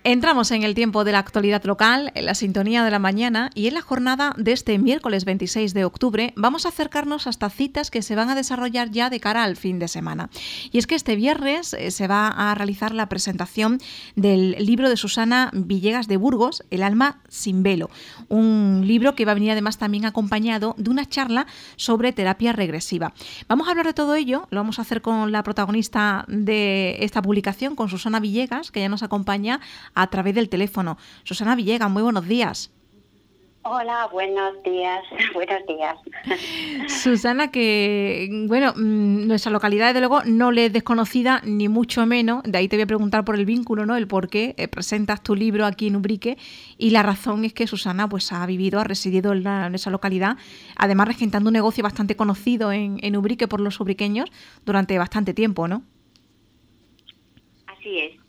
Entramos en el tiempo de la actualidad local, en la sintonía de la mañana, y en la jornada de este miércoles 26 de octubre vamos a acercarnos hasta citas que se van a desarrollar ya de cara al fin de semana. Y es que este viernes se va a realizar la presentación del libro de Susana Villegas de Burgos, El alma sin velo, un libro que va a venir además también acompañado de una charla sobre terapia regresiva. Vamos a hablar de todo ello, lo vamos a hacer con la protagonista de esta publicación, con Susana Villegas, que ya nos acompaña a través del teléfono. Susana Villegas, muy buenos días. Hola, buenos días. Buenos días. Susana, que bueno, nuestra localidad desde luego no le es desconocida ni mucho menos, de ahí te voy a preguntar por el vínculo, ¿no? El por qué presentas tu libro aquí en Ubrique, y la razón es que Susana pues ha residido en esa localidad, además regentando un negocio bastante conocido en Ubrique por los ubriqueños durante bastante tiempo, ¿no? Así es.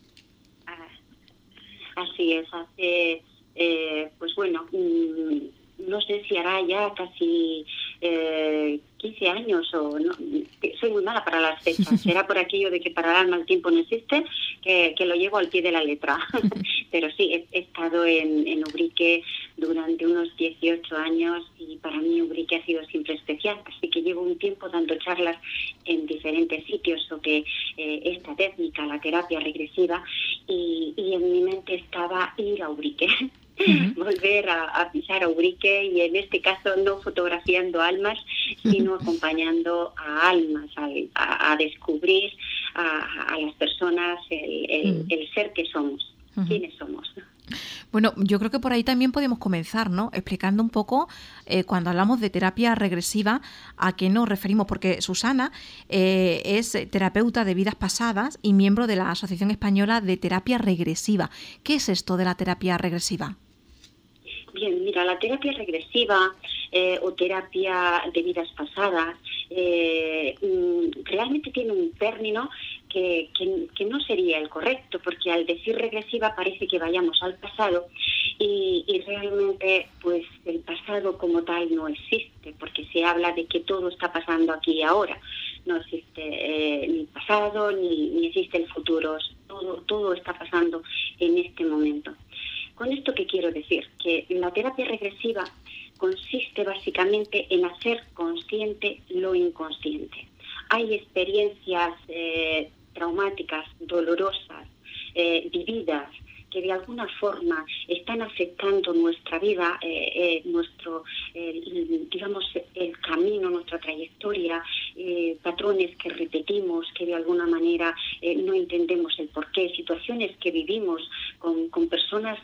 Así es, pues bueno, no sé si hará ya casi 15 años o no, soy muy mala para las fechas, será por aquello de que para el alma el tiempo no existe, que lo llevo al pie de la letra, pero sí, he estado en Ubrique durante unos 18 años y para mí Ubrique ha sido siempre especial, así que llevo un tiempo dando charlas en diferentes sitios sobre esta técnica, la terapia regresiva, y en mi mente estaba ir a Ubrique. Volver a pisar a Ubrique, y en este caso no fotografiando almas, sino acompañando a almas, a descubrir a las personas el ser que somos, quiénes somos. Bueno, yo creo que por ahí también podemos comenzar, ¿no? Explicando un poco, cuando hablamos de terapia regresiva, a qué nos referimos, porque Susana es terapeuta de vidas pasadas y miembro de la Asociación Española de Terapia Regresiva. ¿Qué es esto de la terapia regresiva? Bien, mira, la terapia regresiva o terapia de vidas pasadas realmente tiene un término que no sería el correcto, porque al decir regresiva parece que vayamos al pasado y realmente pues el pasado como tal no existe, porque se habla de que todo está pasando aquí y ahora. No existe ni pasado ni existe el futuro, todo está pasando en este momento. ¿Con esto qué quiero decir? Que la terapia regresiva consiste básicamente en hacer consciente lo inconsciente. Hay experiencias traumáticas, dolorosas, vividas, que de alguna forma están afectando nuestra vida, digamos, el camino, nuestra trayectoria, patrones que repetimos, que de alguna manera no entendemos el porqué, situaciones que vivimos con personas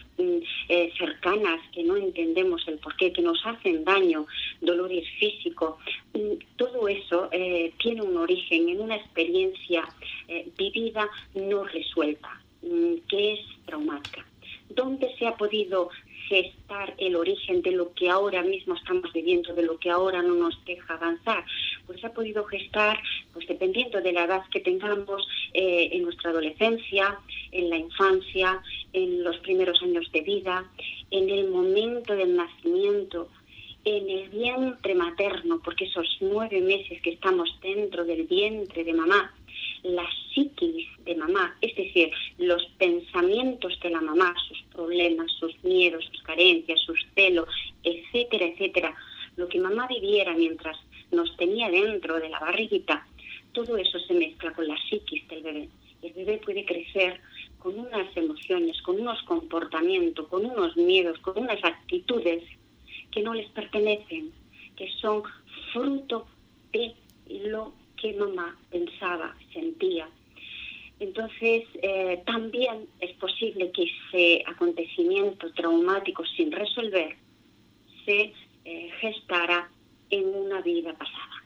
cercanas que no entendemos el porqué, que nos hacen daño, dolores físicos. Todo eso tiene un origen en una experiencia vivida no resuelta, que es traumática. ¿Dónde se ha podido gestar el origen de lo que ahora mismo estamos viviendo, de lo que ahora no nos deja avanzar? Pues se ha podido gestar, pues dependiendo de la edad que tengamos, en nuestra adolescencia, en la infancia, en los primeros años de vida, en el momento del nacimiento, en el vientre materno, porque esos 9 meses que estamos dentro del vientre de mamá, la psiquis de mamá, es decir, los pensamientos de la mamá, sus problemas, sus miedos, sus carencias, sus celos, etcétera, etcétera, lo que mamá viviera mientras nos tenía dentro de la barriguita, todo eso se mezcla con la psiquis del bebé. El bebé puede crecer con unas emociones, con unos comportamientos, con unos miedos, con unas actitudes que no les pertenecen, que son fruto de lo que mamá pensaba, sentía. Entonces, también es posible que ese acontecimiento traumático sin resolver se gestara en una vida pasada.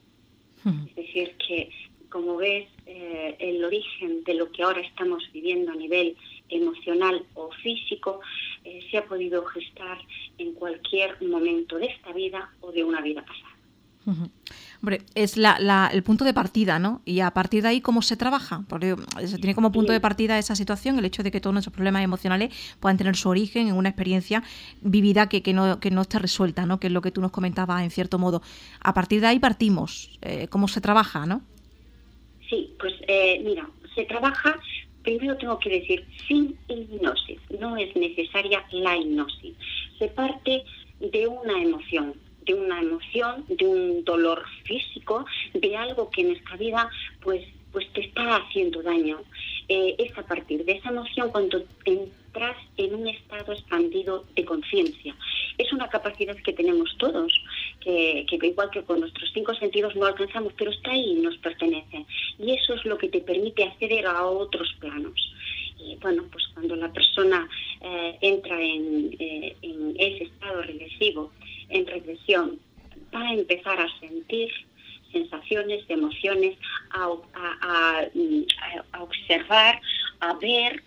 Es decir, que, como ves, el origen de lo que ahora estamos viviendo a nivel emocional o físico se ha podido gestar en cualquier momento de esta vida o de una vida pasada. Hombre, es el punto de partida, ¿no? Y a partir de ahí, ¿cómo se trabaja? Porque se tiene como punto de partida esa situación, el hecho de que todos nuestros problemas emocionales puedan tener su origen en una experiencia vivida que no esté resuelta, ¿no? Que es lo que tú nos comentabas en cierto modo. A partir de ahí partimos. ¿Cómo se trabaja, no? Sí, pues mira, se trabaja, primero tengo que decir, sin hipnosis. no es necesaria la hipnosis. Se parte de una emoción, de un dolor físico, de algo que en nuestra vida pues te está haciendo daño. Es a partir de esa emoción cuando entras en un estado expandido de conciencia. Es una capacidad que tenemos todos, que igual que con nuestros 5 sentidos no alcanzamos, pero está ahí y nos pertenece. Y eso es lo que te permite acceder a otros planos. Y bueno, pues cuando la persona entra en ese estado regresivo, en regresión, va a empezar a sentir sensaciones, emociones, a observar, a ver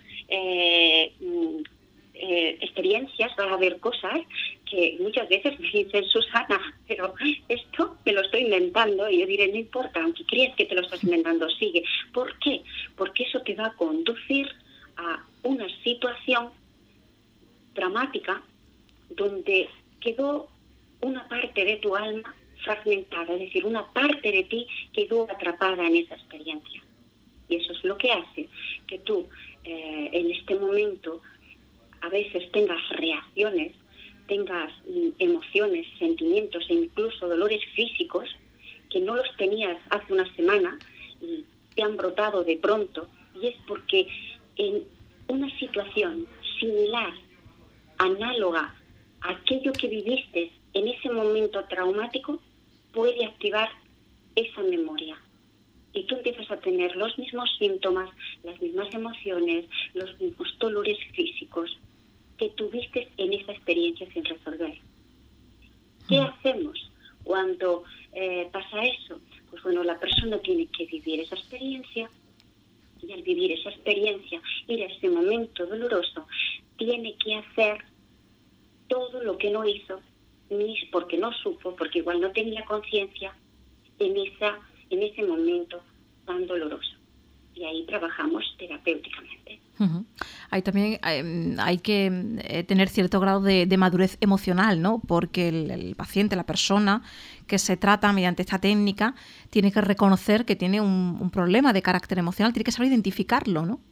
experiencias, va a ver cosas que muchas veces me dicen, Susana, pero esto me lo estoy inventando. Y yo diré, no importa, aunque creas que te lo estás inventando, sigue. ¿Por qué? Porque eso te va a conducir a una situación dramática donde quedó una parte de tu alma fragmentada, es decir, una parte de ti quedó atrapada en esa experiencia. Y eso es lo que hace que tú en este momento a veces tengas reacciones, tengas emociones, sentimientos e incluso dolores físicos que no los tenías hace una semana y te han brotado de pronto, y es porque en una situación similar, análoga a aquello que viviste en ese momento traumático, puede activar esa memoria. Y tú empiezas a tener los mismos síntomas, las mismas emociones, los mismos dolores físicos que tuviste en esa experiencia sin resolver. ¿Qué hacemos cuando pasa eso? Pues bueno, la persona tiene que vivir esa experiencia, y al vivir esa experiencia, ir a ese momento doloroso, tiene que hacer todo lo que no hizo, ni porque no supo, porque igual no tenía conciencia en ese momento tan doloroso. Y ahí trabajamos terapéuticamente. Uh-huh. Ahí también hay que tener cierto grado de madurez emocional, ¿no? Porque el paciente, la persona que se trata mediante esta técnica, tiene que reconocer que tiene un problema de carácter emocional, tiene que saber identificarlo, ¿no?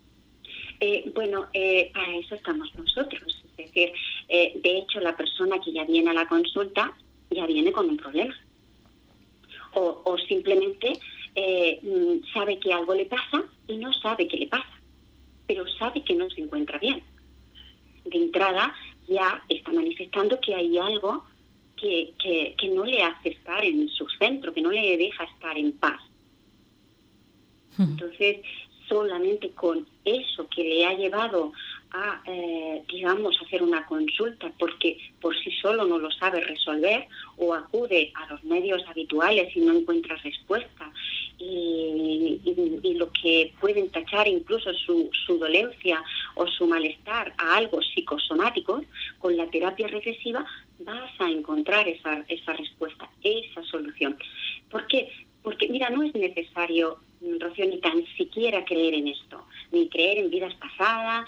Para eso estamos nosotros. Es decir, de hecho, la persona que ya viene a la consulta ya viene con un problema. O simplemente sabe que algo le pasa y no sabe qué le pasa, pero sabe que no se encuentra bien. De entrada ya está manifestando que hay algo que no le hace estar en su centro, que no le deja estar en paz. Entonces, solamente con eso que le ha llevado a, hacer una consulta, porque por sí solo no lo sabe resolver, o acude a los medios habituales y no encuentra respuesta, y lo que pueden tachar incluso su dolencia o su malestar a algo psicosomático, con la terapia regresiva vas a encontrar esa respuesta, esa solución. ¿Por qué? Porque, mira, no es necesario, Rocío, ni tan siquiera creer en esto, ni creer en vidas pasadas,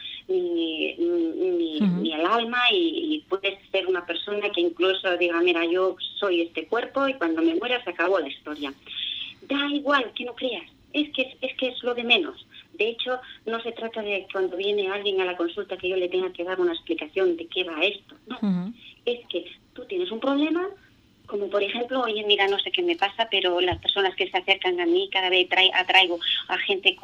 ni al alma, y puedes ser una persona que incluso diga, mira, yo soy este cuerpo y cuando me muera se acabó la historia. Da igual que no creas, es que es lo de menos. De hecho, no se trata de cuando viene alguien a la consulta que yo le tenga que dar una explicación de qué va esto, no. Es que tú tienes un problema, como por ejemplo, oye, mira, no sé qué me pasa, pero las personas que se acercan a mí, cada vez atraigo a gente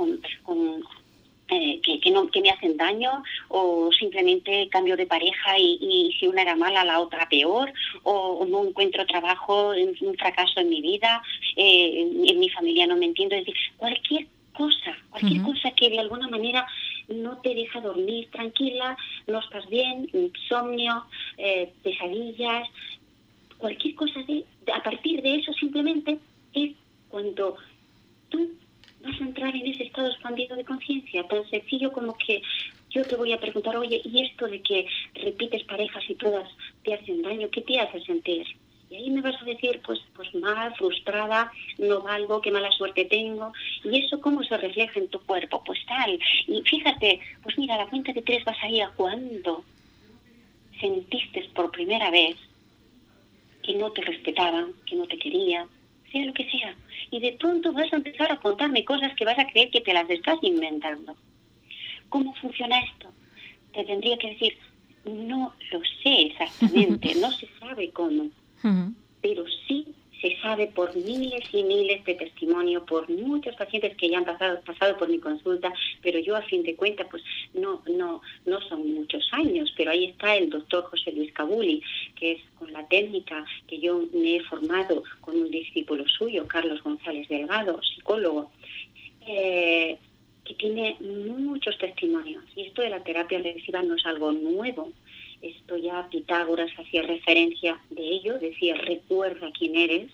que me hacen daño, o simplemente cambio de pareja y si una era mala, la otra peor, o no encuentro trabajo, un fracaso en mi vida, en mi familia no me entiendo. Es decir, cualquier cosa que de alguna manera no te deja dormir tranquila, no estás bien, insomnio, pesadillas, cualquier cosa a partir de eso simplemente es cuando tú vas a entrar en ese estado expandido de conciencia, tan sencillo como que yo te voy a preguntar, oye, ¿y esto de que repites parejas y todas te hacen daño, qué te hace sentir? Y ahí me vas a decir, pues mal, frustrada, no valgo, qué mala suerte tengo. ¿Y eso cómo se refleja en tu cuerpo? Pues tal. Y fíjate, pues mira, a la cuenta de 3 vas a ir a cuando sentiste por primera vez que no te respetaban, que no te querían, sea lo que sea. Y de pronto vas a empezar a contarme cosas que vas a creer que te las estás inventando. ¿Cómo funciona esto? te tendría que decir, no lo sé exactamente, no se sabe cómo, pero sí se sabe por miles y miles de testimonios, por muchos pacientes que ya han pasado por mi consulta, pero yo a fin de cuentas pues no son muchos años, pero ahí está el doctor José Luis Cabuli, que es con la técnica que yo me he formado con un discípulo suyo, Carlos González Delgado, psicólogo, que tiene muchos testimonios. Y esto de la terapia regresiva no es algo nuevo. Esto ya Pitágoras hacía referencia de ello, decía, recuerda quién eres.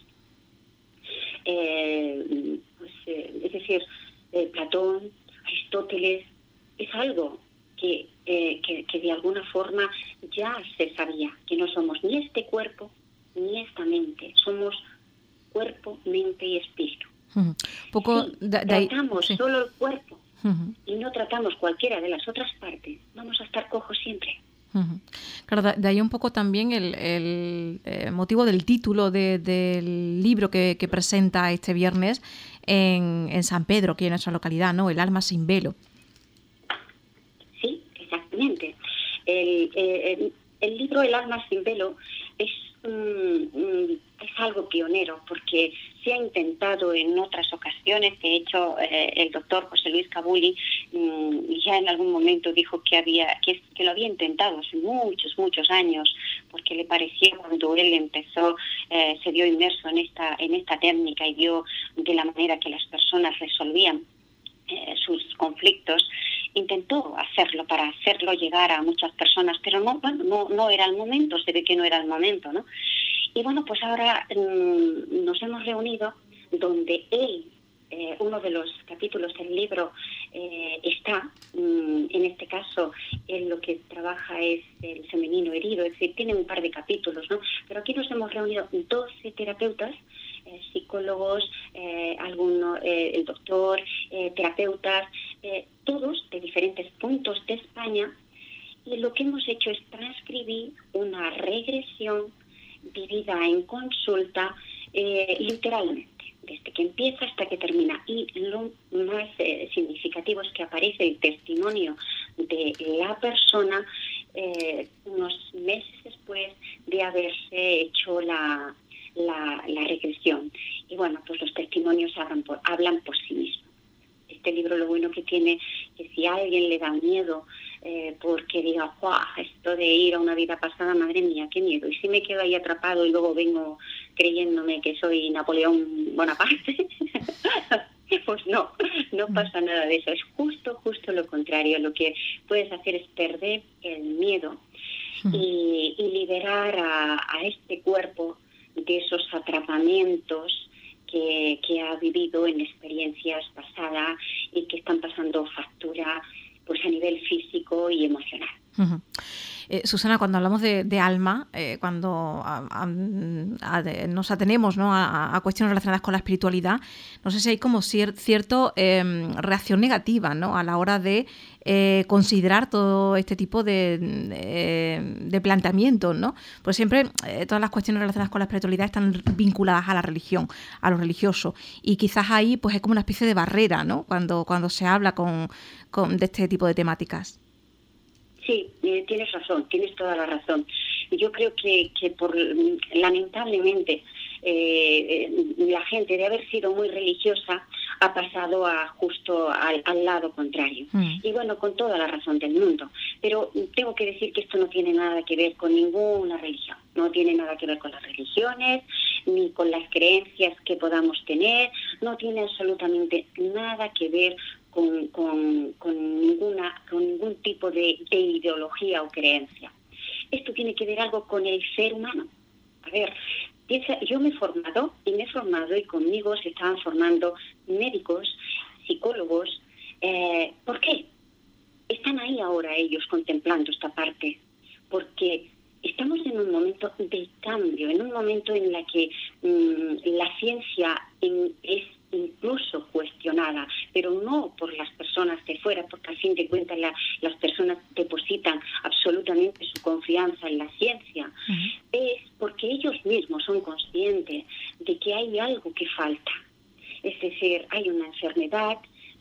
Es decir, Platón, Aristóteles, es algo que de alguna forma ya se sabía, que no somos ni este cuerpo ni esta mente, somos cuerpo, mente y espíritu. Poco si tratamos solo el cuerpo y no tratamos cualquiera de las otras partes, vamos a estar cojos siempre. Claro, de ahí un poco también el motivo del título del libro que presenta este viernes en San Pedro, aquí en nuestra localidad, ¿no? El alma sin velo. Sí, exactamente. El libro El alma sin velo es algo pionero, porque se ha intentado en otras ocasiones. De hecho, el doctor José Luis Cabuli ya en algún momento dijo que lo había intentado hace muchos años, porque le parecía, cuando él empezó, se vio inmerso en esta técnica y vio de la manera que las personas resolvían sus conflictos, intentó hacerlo para hacerlo llegar a muchas personas, pero no era el momento, se ve que no era el momento, ¿no? Y bueno, pues ahora nos hemos reunido donde él, uno de los capítulos del libro está, en este caso, él lo que trabaja es el femenino herido, es decir, tiene un par de capítulos, ¿no? Pero aquí nos hemos reunido 12 terapeutas, psicólogos, el doctor, terapeutas, todos de diferentes puntos de España, y lo que hemos hecho es transcribir una regresión vivida en consulta literalmente, desde que empieza hasta que termina. Y lo más significativo es que aparece el testimonio de la persona unos meses después de haberse hecho la regresión. Y bueno, pues los testimonios hablan por sí mismos. Este libro lo bueno que tiene, que si a alguien le da miedo, porque diga, ¡guau!, esto de ir a una vida pasada, madre mía, qué miedo, y si me quedo ahí atrapado y luego vengo creyéndome que soy Napoleón Bonaparte, pues no pasa nada de eso, es justo lo contrario. Lo que puedes hacer es perder el miedo y liberar a este cuerpo de esos atrapamientos que ha vivido en experiencias pasadas y que están pasando factura pues a nivel físico y emocional. Susana, cuando hablamos de alma, cuando nos atenemos, ¿no?, a cuestiones relacionadas con la espiritualidad, no sé si hay como cierto reacción negativa, ¿no?, a la hora de considerar todo este tipo de planteamientos, ¿no? Pues siempre todas las cuestiones relacionadas con la espiritualidad están vinculadas a la religión, a lo religioso, y quizás ahí pues es como una especie de barrera, ¿no?, cuando se habla de este tipo de temáticas. Sí, tienes razón, tienes toda la razón. Yo creo que lamentablemente la gente, de haber sido muy religiosa, ha pasado justo al lado contrario. Y bueno, con toda la razón del mundo. Pero tengo que decir que esto no tiene nada que ver con ninguna religión. No tiene nada que ver con las religiones, ni con las creencias que podamos tener. No tiene absolutamente nada que ver con ningún tipo de ideología o creencia. Esto tiene que ver algo con el ser humano. A ver, yo me he formado y conmigo se estaban formando médicos, psicólogos. ¿Por qué? Están ahí ahora ellos contemplando esta parte, porque estamos en un momento de cambio, en un momento en la que la ciencia es incluso cuestionada, pero no por las personas de fuera, porque al fin de cuentas las personas depositan absolutamente su confianza en la ciencia. Es porque ellos mismos son conscientes de que hay algo que falta. Es decir, hay una enfermedad,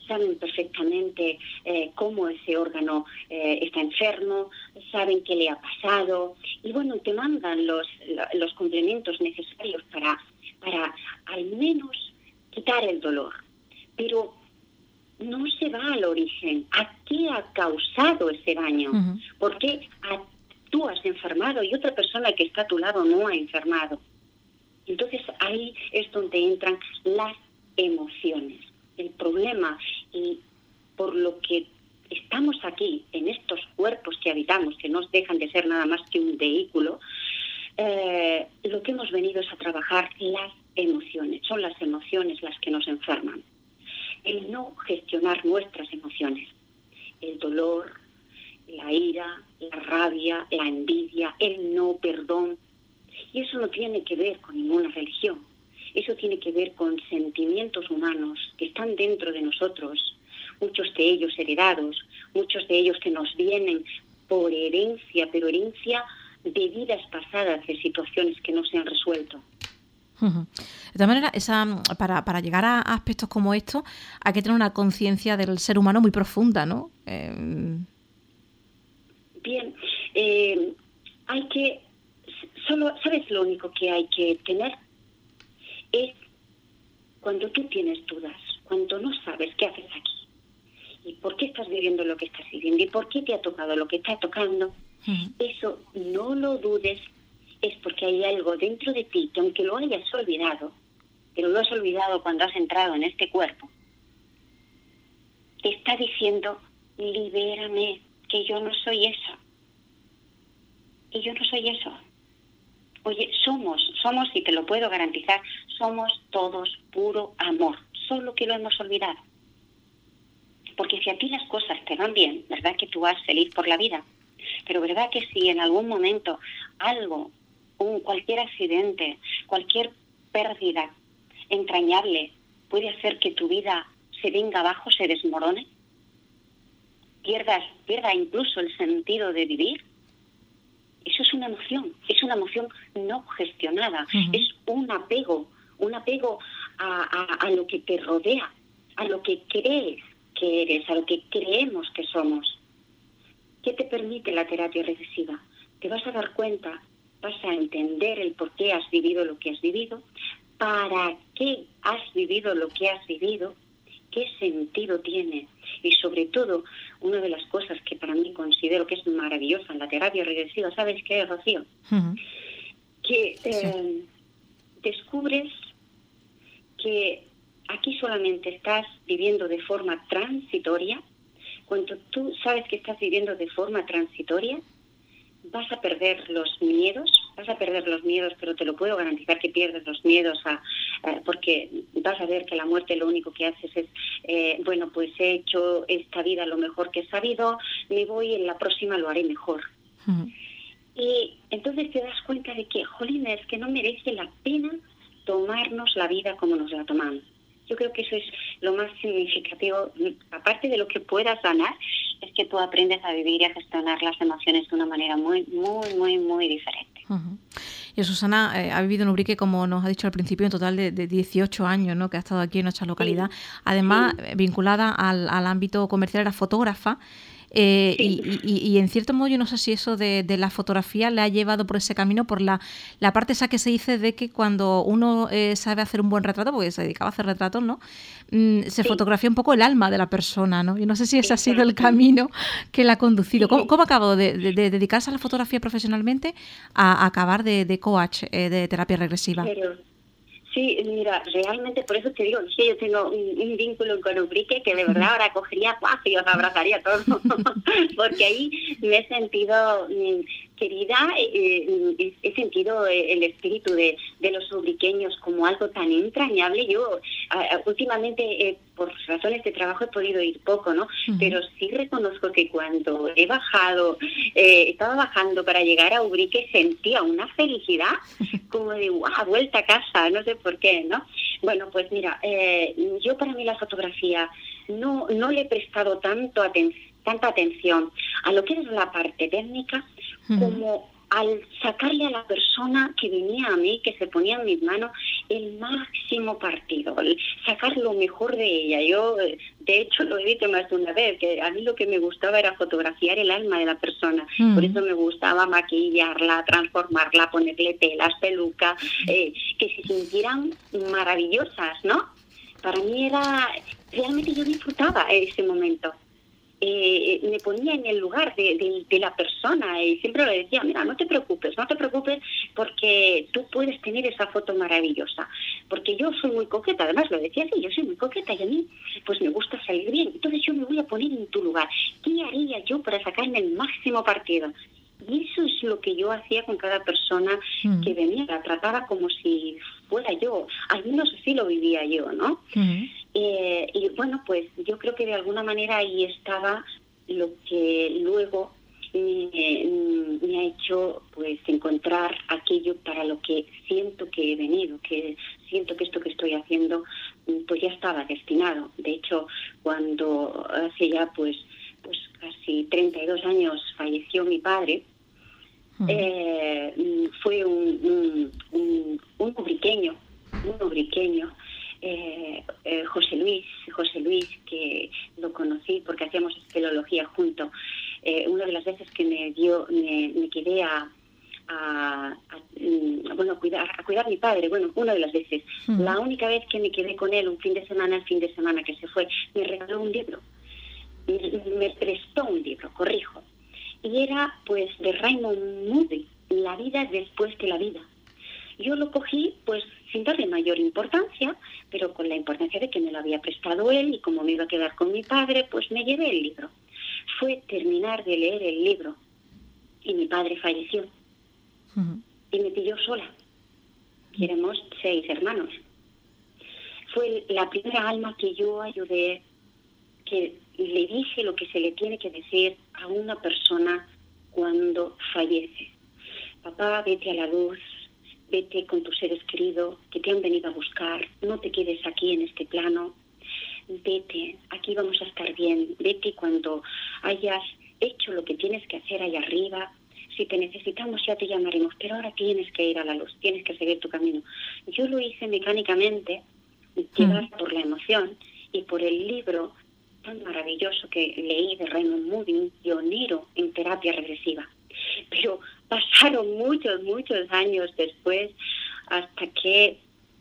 saben perfectamente cómo ese órgano está enfermo, saben qué le ha pasado y bueno, te mandan los complementos necesarios para al menos quitar el dolor. Pero no se va al origen. ¿A qué ha causado ese daño? Uh-huh. ¿Por qué tú has enfermado y otra persona que está a tu lado no ha enfermado? Entonces ahí es donde entran las emociones. El problema y por lo que estamos aquí, en estos cuerpos que habitamos, que no dejan de ser nada más que un vehículo, lo que hemos venido es a trabajar las emociones. Son las emociones las que nos enferman. El no gestionar nuestras emociones, el dolor, la ira, la rabia, la envidia, el no perdón. Y eso no tiene que ver con ninguna religión. Eso tiene que ver con sentimientos humanos que están dentro de nosotros, muchos de ellos heredados, muchos de ellos que nos vienen por herencia, pero herencia de vidas pasadas, de situaciones que no se han resuelto. Uh-huh. De todas maneras, para llegar a aspectos como estos, hay que tener una conciencia del ser humano muy profunda, ¿no? Bien, hay que... ¿Sabes lo único que hay que tener? Es cuando tú tienes dudas, cuando no sabes qué haces aquí y por qué estás viviendo lo que estás viviendo y por qué te ha tocado lo que está tocando. Eso no lo dudes, es porque hay algo dentro de ti que aunque lo hayas olvidado, pero lo has olvidado cuando has entrado en este cuerpo, te está diciendo, libérame, que yo no soy eso. Y yo no soy eso. Oye, somos, y te lo puedo garantizar, somos todos puro amor, solo que lo hemos olvidado. Porque si a ti las cosas te van bien, ¿verdad que tú vas feliz por la vida? Pero ¿verdad que si en algún momento algo, cualquier accidente, cualquier pérdida entrañable puede hacer que tu vida se venga abajo, se desmorone? Pierda incluso el sentido de vivir. Eso es una emoción no gestionada. Uh-huh. Es un apego a lo que te rodea, a lo que crees que eres, a lo que creemos que somos. ¿Qué te permite la terapia regresiva? Te vas a dar cuenta, vas a entender el por qué has vivido lo que has vivido, para qué has vivido lo que has vivido, qué sentido tiene. Y sobre todo, una de las cosas que para mí considero que es maravillosa en la terapia regresiva, ¿sabes qué es, Rocío? Uh-huh. Que descubres que aquí solamente estás viviendo de forma transitoria. Cuando tú sabes que estás viviendo de forma transitoria, vas a perder los miedos, pero te lo puedo garantizar que pierdes los miedos porque vas a ver que la muerte lo único que haces es, pues he hecho esta vida lo mejor que he sabido, me voy y en la próxima lo haré mejor. Uh-huh. Y entonces te das cuenta de que, jolines, que no merece la pena tomarnos la vida como nos la tomamos. Yo creo que eso es lo más significativo, aparte de lo que puedas ganar, es que tú aprendes a vivir y a gestionar las emociones de una manera muy, muy, muy, muy diferente. Uh-huh. Y Susana ha vivido en Ubrique, como nos ha dicho al principio, en total de 18 años, ¿no?, que ha estado aquí en nuestra localidad. Sí. Además, sí, vinculada al ámbito comercial, era fotógrafa. Sí. Y en cierto modo yo no sé si eso de la fotografía le ha llevado por ese camino, por la parte esa que se dice de que cuando uno sabe hacer un buen retrato, porque se dedicaba a hacer retratos, ¿no?, se sí. fotografía un poco el alma de la persona, ¿no? Yo no sé si ese ha sido el camino que la ha conducido. Sí. ¿Cómo acabó de dedicarse a la fotografía profesionalmente a acabar de coach de terapia regresiva? Sí, mira, realmente por eso te digo que yo tengo un vínculo con Ubrique que de verdad ahora cogería y os abrazaría a todos, porque ahí me he sentido querida, he sentido el espíritu de los ubriqueños como algo tan entrañable. Yo últimamente, por razones de trabajo, he podido ir poco, ¿no? Uh-huh. Pero sí reconozco que cuando estaba bajando para llegar a Ubrique, sentía una felicidad como de ¡guau! Vuelta a casa, no sé por qué, ¿no? Bueno, pues mira, yo para mí la fotografía no le he prestado tanta atención a lo que es la parte técnica, como al sacarle a la persona que venía a mí, que se ponía en mis manos el máximo partido, sacar lo mejor de ella. Yo, de hecho, lo he dicho más de una vez, que a mí lo que me gustaba era fotografiar el alma de la persona. Por eso me gustaba maquillarla, transformarla, ponerle telas, peluca, que se sintieran maravillosas, ¿no? Para mí realmente yo disfrutaba ese momento. Me ponía en el lugar de la persona y siempre le decía, mira, no te preocupes porque tú puedes tener esa foto maravillosa, porque yo soy muy coqueta, además lo decía así, yo soy muy coqueta y a mí pues me gusta salir bien, entonces yo me voy a poner en tu lugar, ¿qué haría yo para sacarme el máximo partido? Y eso es lo que yo hacía con cada persona que venía, la trataba como si fuera yo, al menos así lo vivía yo, ¿no? Y bueno, pues yo creo que de alguna manera ahí estaba lo que luego me ha hecho pues encontrar aquello para lo que siento que he venido, que siento que esto que estoy haciendo pues ya estaba destinado. De hecho, cuando hace ya pues casi 32 años falleció mi padre, fue un ubriqueño, José Luis, que lo conocí porque hacíamos espeleología juntos. Una de las veces que me quedé a cuidar a mi padre, una de las veces, la única vez que me quedé con él el fin de semana que se fue, me regaló un libro, me prestó un libro, corrijo, y era pues de Raymond Moody, La vida después de la vida. Yo lo cogí pues sin darle mayor importancia, pero con la importancia de que me lo había prestado él y como me iba a quedar con mi padre, pues me llevé el libro. Fue terminar de leer el libro y mi padre falleció. Y me pilló sola. Y éramos 6 hermanos. Fue la primera alma que yo ayudé, que le dije lo que se le tiene que decir a una persona cuando fallece. Papá, vete a la luz, vete con tus seres queridos que te han venido a buscar, no te quedes aquí en este plano, vete, aquí vamos a estar bien, vete cuando hayas hecho lo que tienes que hacer allá arriba, si te necesitamos ya te llamaremos, pero ahora tienes que ir a la luz, tienes que seguir tu camino. Yo lo hice mecánicamente, llevada por la emoción y por el libro tan maravilloso que leí de Raymond Moody, un pionero en terapia regresiva. Pero pasaron muchos años después hasta que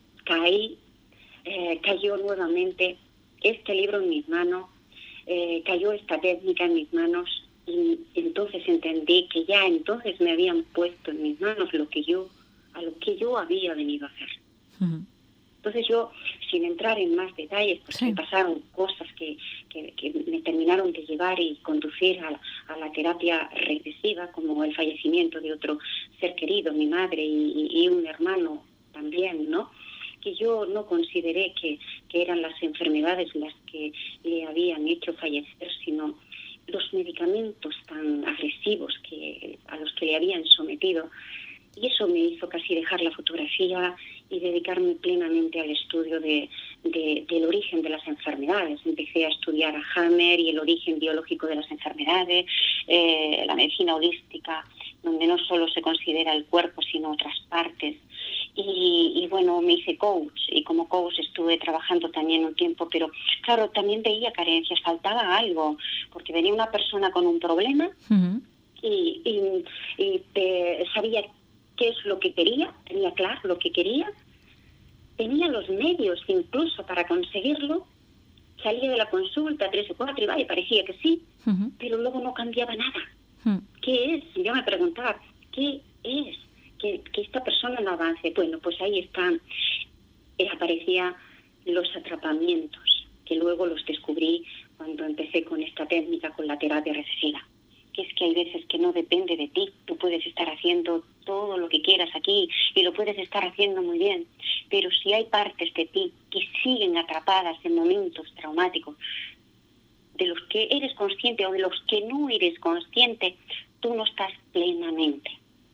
cayó nuevamente este libro en mis manos, cayó esta técnica en mis manos y entonces entendí que ya entonces me habían puesto en mis manos a lo que yo había venido a hacer. Entonces yo, sin entrar en más detalles, pues me pasaron cosas que me terminaron de llevar y conducir a la terapia regresiva, como el fallecimiento de otro ser querido, mi madre y un hermano también, ¿no? Que yo no consideré que eran las enfermedades las que le habían hecho fallecer, sino los medicamentos tan agresivos a los que le habían sometido. Y eso me hizo casi dejar la fotografía y dedicarme plenamente al estudio del origen de las enfermedades. Empecé a estudiar a Hammer y el origen biológico de las enfermedades, la medicina holística, donde no solo se considera el cuerpo, sino otras partes. Y bueno, me hice coach y como coach estuve trabajando también un tiempo, pero claro, también veía carencias, faltaba algo, porque venía una persona con un problema y sabía qué es lo que quería, tenía claro lo que quería, tenía los medios incluso para conseguirlo, salía de la consulta 3 o 4 y parecía que sí, pero luego no cambiaba nada. ¿Qué es? Yo me preguntaba, ¿qué es que esta persona no avance? Bueno, pues ahí están, aparecían los atrapamientos, que luego los descubrí cuando empecé con esta técnica, con la terapia regresiva. Que es que hay veces que no depende de ti. Tú puedes estar haciendo todo lo que quieras aquí y lo puedes estar haciendo muy bien, pero si hay partes de ti que siguen atrapadas en momentos traumáticos de los que eres consciente o de los que no eres consciente, tú no estás plenamente.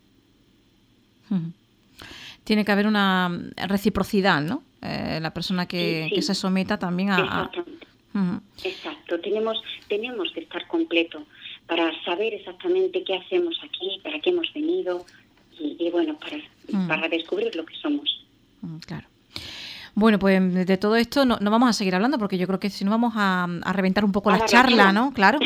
Tiene que haber una reciprocidad, ¿no? La persona que se someta también a... Exacto. Tenemos que estar completo para saber exactamente qué hacemos aquí, para qué hemos venido y bueno, para descubrir lo que somos. Claro. Bueno, pues de todo esto no vamos a seguir hablando, porque yo creo que si no vamos a reventar un poco la charla, ¿no? Claro.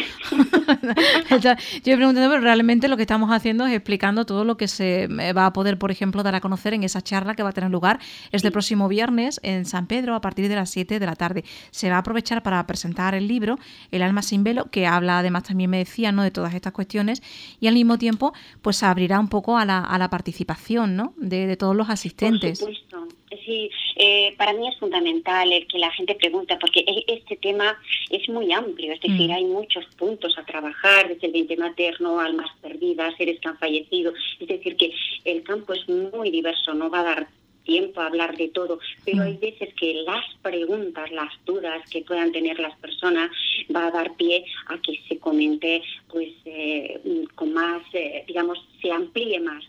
Yo he preguntado, pero realmente lo que estamos haciendo es explicando todo lo que se va a poder, por ejemplo, dar a conocer en esa charla que va a tener lugar este próximo viernes en San Pedro a partir de las 7 de la tarde. Se va a aprovechar para presentar el libro El alma sin velo, que habla además, también me decía, ¿no?, de todas estas cuestiones, y al mismo tiempo pues se abrirá un poco a la participación, ¿no?, de todos los asistentes. Por supuesto. Sí, para mí es fundamental el que la gente pregunte, porque este tema es muy amplio, es decir, hay muchos puntos a trabajar, desde el vientre materno, almas perdidas, seres que han fallecido, es decir, que el campo es muy diverso, no va a dar tiempo a hablar de todo, pero hay veces que las preguntas, las dudas que puedan tener las personas va a dar pie a que se comente pues con más, digamos, se amplíe más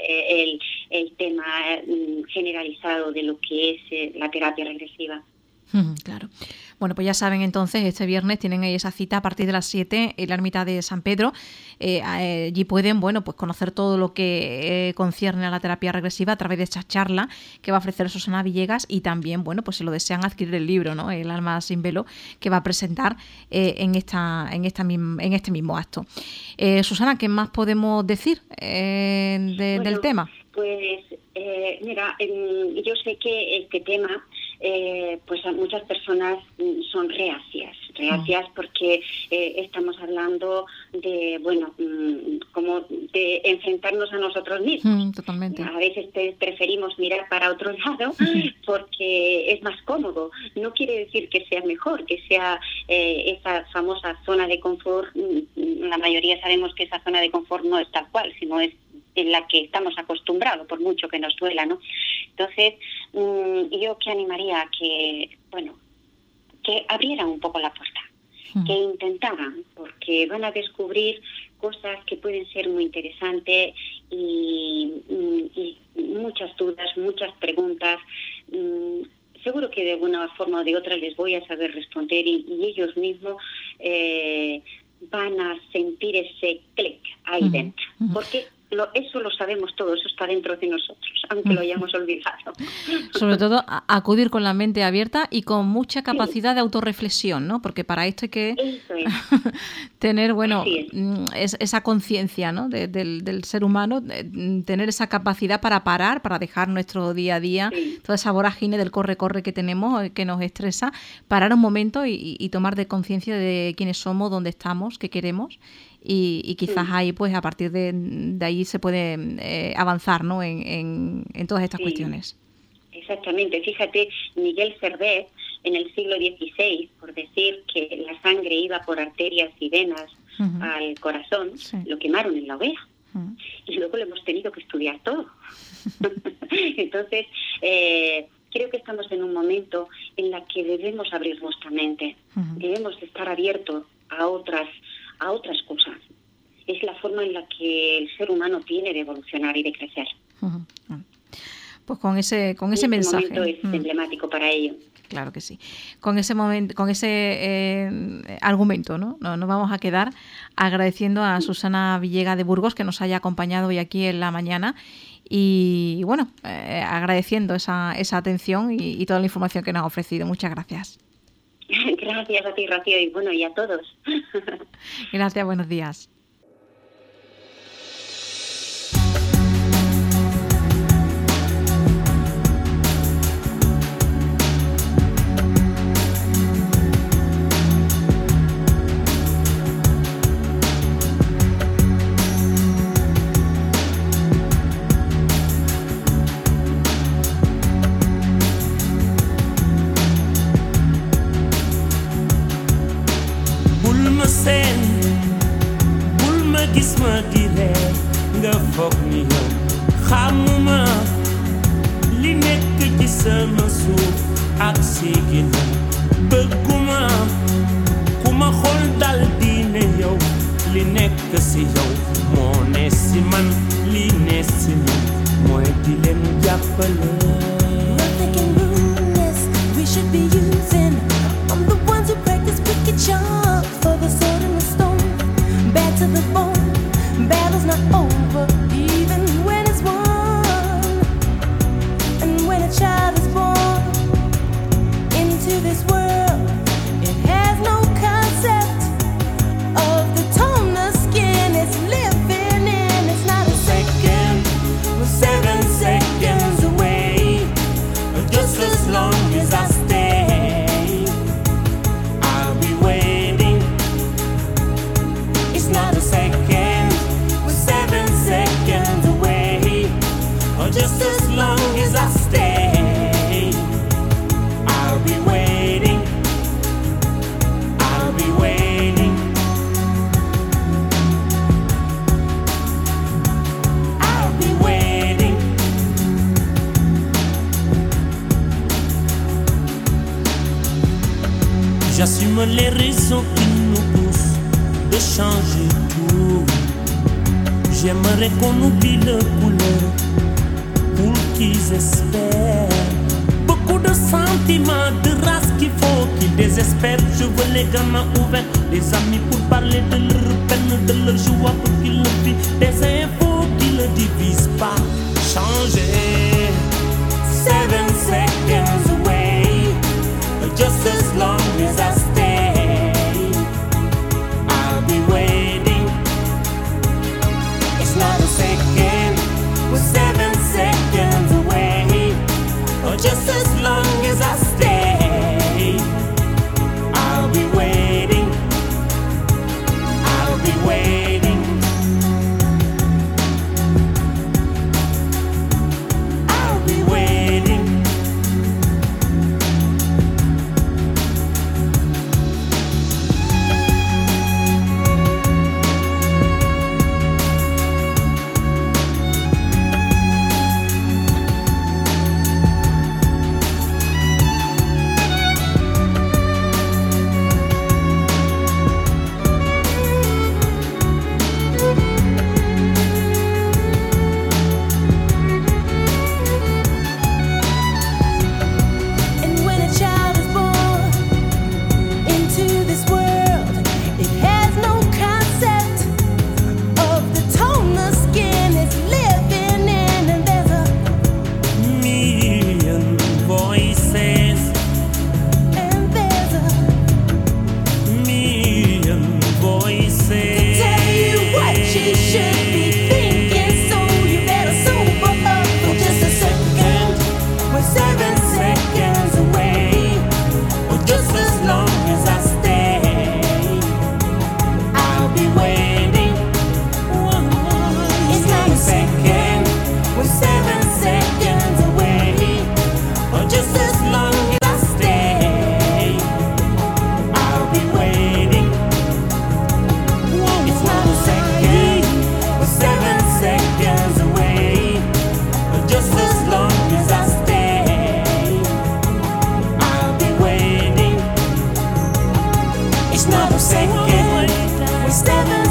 el tema generalizado de lo que es la terapia regresiva. Claro. Bueno, pues ya saben, entonces, este viernes tienen ahí esa cita a partir de las 7 en la ermita de San Pedro. Allí pueden, bueno, pues conocer todo lo que concierne a la terapia regresiva a través de esta charla que va a ofrecer Susana Villegas, y también, bueno, pues si lo desean, adquirir el libro, ¿no?, El alma sin velo, que va a presentar en este mismo acto. Susana, ¿qué más podemos decir del tema? Pues mira, yo sé que este tema pues a muchas personas son reacias porque estamos hablando de, bueno, como de enfrentarnos a nosotros mismos. Totalmente. A veces preferimos mirar para otro lado porque es más cómodo. No quiere decir que sea mejor, que sea esa famosa zona de confort. La mayoría sabemos que esa zona de confort no es tal cual, sino es en la que estamos acostumbrados, por mucho que nos duela, ¿no? Entonces, yo que animaría a que, bueno, que abrieran un poco la puerta, que intentaran, porque van a descubrir cosas que pueden ser muy interesantes y muchas dudas, muchas preguntas. Seguro que de una forma o de otra les voy a saber responder y ellos mismos van a sentir ese clic ahí dentro, porque eso lo sabemos todos, eso está dentro de nosotros, aunque lo hayamos olvidado. Sobre todo acudir con la mente abierta y con mucha capacidad de autorreflexión, ¿no? Porque para esto hay que tener, bueno, esa conciencia, ¿no?, del ser humano, tener esa capacidad para parar, para dejar nuestro día a día, toda esa vorágine del corre-corre que tenemos, que nos estresa, parar un momento y tomar de conciencia de quiénes somos, dónde estamos, qué queremos. Y quizás ahí, pues a partir de ahí se puede avanzar, ¿no?, en todas estas cuestiones. Exactamente. Fíjate, Miguel Servet, en el siglo XVI, por decir que la sangre iba por arterias y venas al corazón, lo quemaron en la hoguera. Y luego lo hemos tenido que estudiar todo. Entonces, creo que estamos en un momento en la que debemos abrir nuestra mente. Debemos estar abiertos a otras cosas. Es la forma en la que el ser humano tiene de evolucionar y de crecer. Pues con ese mensaje. Este momento es emblemático para ello. Claro que sí. Con ese momento, con ese argumento, ¿no? Nos vamos a quedar agradeciendo a Susana Villegas de Burgos que nos haya acompañado hoy aquí en la mañana y bueno, agradeciendo esa atención y toda la información que nos ha ofrecido. Muchas gracias. Gracias a ti, Rocío, y bueno, y a todos. Gracias, buenos días. foog ni yow xamuma li nekk ci sama suuf ak si ginnaaw bëgguma ku ma xool dal di ne yow li nekk si yow moo ne si man li ne si man mooy di leen jàppale. Nothing can ruin this. We should be using. I'm the ones who practice wicked charms for the sword and the stone. Bad to the bone. Battle's not over, even when it's won. And when a child is born, J'assume les raisons qui nous poussent de changer tout. J'aimerais qu'on oublie le couleur pour qu'ils espèrent. Beaucoup de sentiments, de race qu'il faut qu'ils désespèrent. Je veux les gamins ouverts, les amis pour parler de leur peine, de leur joie pour qu'ils le vivent. Des infos qui ne divisent pas. Changer. 7 seconds away, just as long as I stay, I'll be waiting. It's not a second, we're 7 seconds away, just as long as I stay, I'll be waiting. I'll be waiting. I'll be waiting. And when a child is born into this world, it has no concept of the tone the skin is living in, and there's a Million voices, million voices. tell you what you should be thinking, so you better sober up for just a second. We're 7 seconds away, Or just as long as I stay, I'll be waiting. it's not a second. We're 7 seconds away. Or just as long as I stay, I'll be waiting. It's not a second. We're 7 seconds away. Or just as long as I stay, I'll be waiting. It's not a second. We're 7